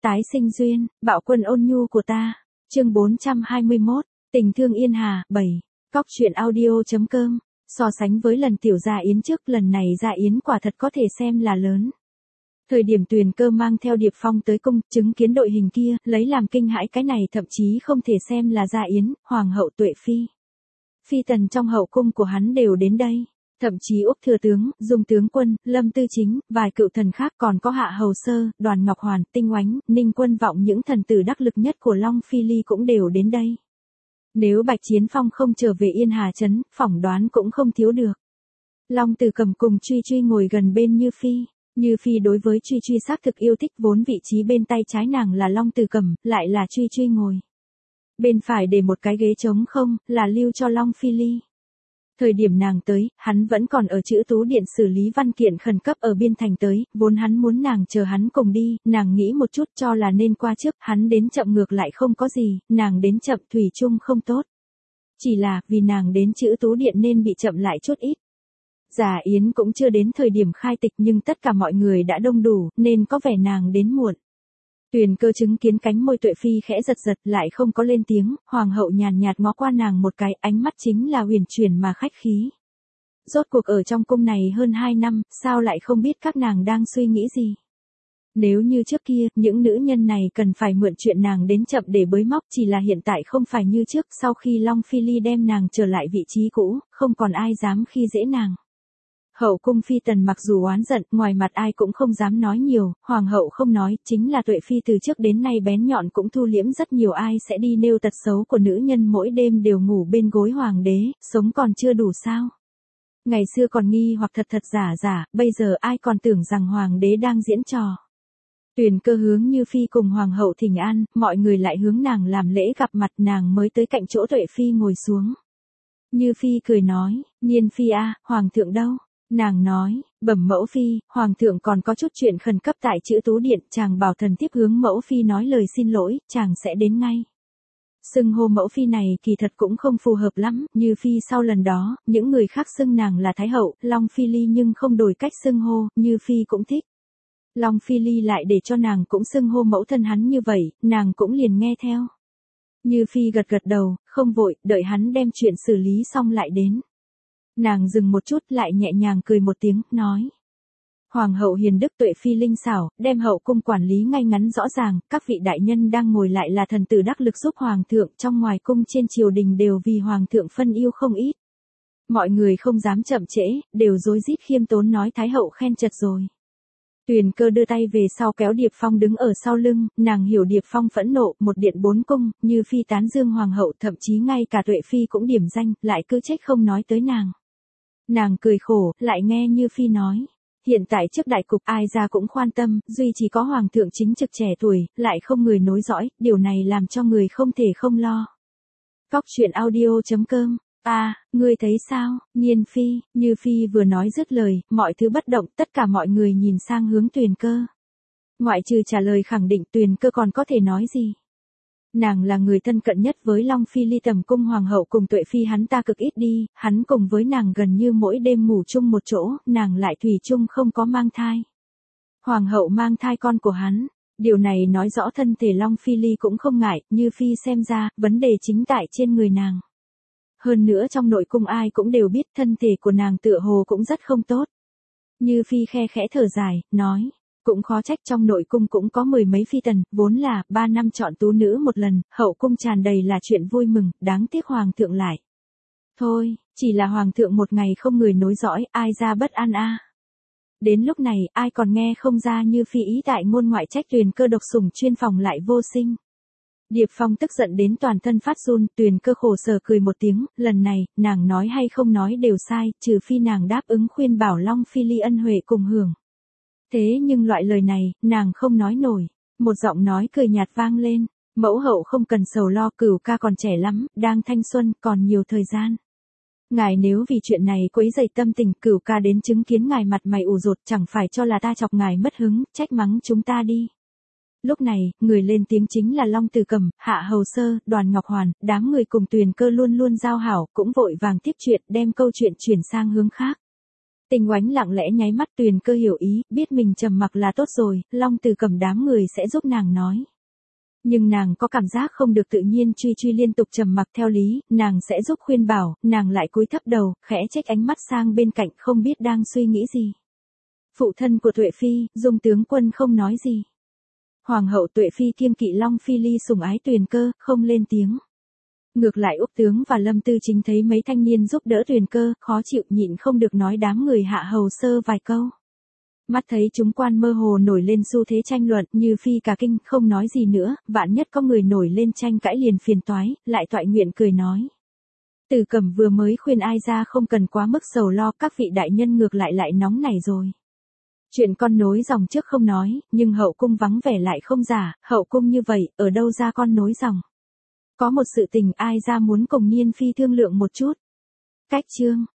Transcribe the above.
Tái sinh duyên, bạo quân ôn nhu của ta. Chương 421, tình thương Yên Hà, 7. Cóc truyện audio.com. So sánh với lần tiểu gia yến trước, lần này gia yến quả thật có thể xem là lớn. Thời điểm Tuyền Cơ mang theo Điệp Phong tới cung, chứng kiến đội hình kia, lấy làm kinh hãi, cái này thậm chí không thể xem là gia yến, hoàng hậu Tuệ Phi. Phi tần trong hậu cung của hắn đều đến đây. Thậm chí Úc thừa tướng, Dung tướng quân, Lâm Tư Chính, vài cựu thần khác, còn có Hạ Hầu Sơ, Đoàn Ngọc Hoàn, Tinh Oánh, Ninh Quân Vọng, những thần tử đắc lực nhất của Long Phi Ly cũng đều đến đây. Nếu Bạch Chiến Phong không trở về Yên Hà trấn, phỏng đoán cũng không thiếu được. Long Tử Cầm cùng Truy Truy ngồi gần bên Như Phi. Như Phi đối với Truy Truy xác thực yêu thích, vốn vị trí bên tay trái nàng là Long Tử Cầm, lại là Truy Truy ngồi. Bên phải để một cái ghế trống không, là lưu cho Long Phi Ly. Thời điểm nàng tới, hắn vẫn còn ở Chữ Tú Điện xử lý văn kiện khẩn cấp ở biên thành tới, vốn hắn muốn nàng chờ hắn cùng đi, nàng nghĩ một chút cho là nên qua trước, hắn đến chậm ngược lại không có gì, nàng đến chậm thủy chung không tốt. Chỉ là, vì nàng đến Chữ Tú Điện nên bị chậm lại chút ít. Giả yến cũng chưa đến thời điểm khai tịch nhưng tất cả mọi người đã đông đủ, nên có vẻ nàng đến muộn. Tuyền Cơ chứng kiến cánh môi Tuệ Phi khẽ giật giật, lại không có lên tiếng, hoàng hậu nhàn nhạt ngó qua nàng một cái, ánh mắt chính là huyền chuyển mà khách khí. Rốt cuộc ở trong cung này hơn 2 năm, sao lại không biết các nàng đang suy nghĩ gì? Nếu như trước kia, những nữ nhân này cần phải mượn chuyện nàng đến chậm để bới móc, chỉ là hiện tại không phải như trước, sau khi Long Phi Ly đem nàng trở lại vị trí cũ, không còn ai dám khi dễ nàng. Hậu cung phi tần mặc dù oán giận, ngoài mặt ai cũng không dám nói nhiều, hoàng hậu không nói, chính là Tuệ Phi từ trước đến nay bén nhọn cũng thu liễm rất nhiều, ai sẽ đi nêu tật xấu của nữ nhân mỗi đêm đều ngủ bên gối hoàng đế, sống còn chưa đủ sao. Ngày xưa còn nghi hoặc thật giả, bây giờ ai còn tưởng rằng hoàng đế đang diễn trò. Tuyền Cơ hướng Như Phi cùng hoàng hậu thỉnh an, mọi người lại hướng nàng làm lễ gặp mặt, nàng mới tới cạnh chỗ Tuệ Phi ngồi xuống. Như Phi cười nói, Nhiên Phi a, hoàng thượng đâu? Nàng nói, bẩm mẫu phi, hoàng thượng còn có chút chuyện khẩn cấp tại Chữ Tú Điện, chàng bảo thần tiếp hướng mẫu phi nói lời xin lỗi, chàng sẽ đến ngay. Xưng hô mẫu phi này kỳ thật cũng không phù hợp lắm, Như Phi sau lần đó, những người khác xưng nàng là Thái hậu, Long Phi Ly nhưng không đổi cách xưng hô, Như Phi cũng thích. Long Phi Ly lại để cho nàng cũng xưng hô mẫu thân hắn như vậy, nàng cũng liền nghe theo. Như Phi gật đầu, không vội, đợi hắn đem chuyện xử lý xong lại đến. Nàng dừng một chút lại nhẹ nhàng cười một tiếng, nói. Hoàng hậu hiền đức Tuệ Phi linh xảo, đem hậu cung quản lý ngay ngắn rõ ràng, các vị đại nhân đang ngồi lại là thần tử đắc lực giúp hoàng thượng, trong ngoài cung trên triều đình đều vì hoàng thượng phân yêu không ít. Mọi người không dám chậm trễ, đều rối rít khiêm tốn nói Thái hậu khen chật rồi. Tuyền Cơ đưa tay về sau kéo Điệp Phong đứng ở sau lưng, nàng hiểu Điệp Phong phẫn nộ, một điện 4 cung, Như Phi tán dương hoàng hậu, thậm chí ngay cả Tuệ Phi cũng điểm danh, lại cứ trách không nói tới nàng. Nàng cười khổ, lại nghe Như Phi nói, hiện tại trước đại cục ai ra cũng khoan tâm, duy chỉ có hoàng thượng chính trực trẻ tuổi, lại không người nối dõi, điều này làm cho người không thể không lo. Cóc truyện audio.com. Ngươi thấy sao, Nhiên Phi? Như Phi vừa nói dứt lời, mọi thứ bất động, tất cả mọi người nhìn sang hướng Tuyền Cơ. Ngoại trừ trả lời khẳng định, Tuyền Cơ còn có thể nói gì? Nàng là người thân cận nhất với Long Phi Ly, tầm cung hoàng hậu cùng Tuệ Phi hắn ta cực ít đi, hắn cùng với nàng gần như mỗi đêm ngủ chung một chỗ, nàng lại thủy chung không có mang thai. Hoàng hậu mang thai con của hắn, điều này nói rõ thân thể Long Phi Ly cũng không ngại, Như Phi xem ra, vấn đề chính tại trên người nàng. Hơn nữa trong nội cung ai cũng đều biết thân thể của nàng tựa hồ cũng rất không tốt. Như Phi khe khẽ thở dài, nói. Cũng khó trách trong nội cung cũng có 10 mấy phi tần, vốn là 3 năm chọn tú nữ một lần, hậu cung tràn đầy là chuyện vui mừng, đáng tiếc hoàng thượng lại. Thôi, chỉ là hoàng thượng một ngày không người nối dõi, ai ra bất an a. Đến lúc này, ai còn nghe không ra Như Phi ý tại ngôn ngoại trách Tuyền Cơ độc sủng chuyên phòng lại vô sinh. Điệp Phong tức giận đến toàn thân phát run, Tuyền Cơ khổ sở cười một tiếng, lần này, nàng nói hay không nói đều sai, trừ phi nàng đáp ứng khuyên bảo Long Phi Ly ân huệ cùng hưởng. Thế nhưng loại lời này, nàng không nói nổi. Một giọng nói cười nhạt vang lên, mẫu hậu không cần sầu lo, Cửu ca còn trẻ lắm, đang thanh xuân, còn nhiều thời gian. Ngài nếu vì chuyện này quấy rầy tâm tình, Cửu ca đến chứng kiến ngài mặt mày ủ rột, chẳng phải cho là ta chọc ngài mất hứng, trách mắng chúng ta đi. Lúc này, người lên tiếng chính là Long Tử Cầm, Hạ Hầu Sơ, Đoàn Ngọc Hoàn, đám người cùng Tuyền Cơ luôn luôn giao hảo, cũng vội vàng tiếp chuyện, đem câu chuyện chuyển sang hướng khác. Tình Oánh lặng lẽ nháy mắt, Tuyền Cơ hiểu ý, biết mình trầm mặc là tốt rồi, Long Từ Cầm đám người sẽ giúp nàng nói. Nhưng nàng có cảm giác không được tự nhiên, truy liên tục trầm mặc, theo lý, nàng sẽ giúp khuyên bảo, nàng lại cúi thấp đầu, khẽ chếch ánh mắt sang bên cạnh, không biết đang suy nghĩ gì. Phụ thân của Tuệ Phi, Dung tướng quân không nói gì. Hoàng hậu Tuệ Phi kiêng kỵ Long Phi Ly sủng ái Tuyền Cơ, không lên tiếng. Ngược lại Úc tướng và Lâm Tư Chính thấy mấy thanh niên giúp đỡ Tuyền Cơ, khó chịu nhịn không được nói đám người hạ hầu sơ vài câu. Mắt thấy chúng quan mơ hồ nổi lên xu thế tranh luận, Như Phi cả kinh, không nói gì nữa, vạn nhất có người nổi lên tranh cãi liền phiền toái, lại toại nguyện cười nói. Từ Cẩm vừa mới khuyên ai ra không cần quá mức sầu lo, các vị đại nhân ngược lại nóng nảy rồi. Chuyện con nối dòng trước không nói, nhưng hậu cung vắng vẻ lại không giả, hậu cung như vậy, ở đâu ra con nối dòng. Có một sự tình ai ra muốn cùng Niên Phi thương lượng một chút. Cách chương.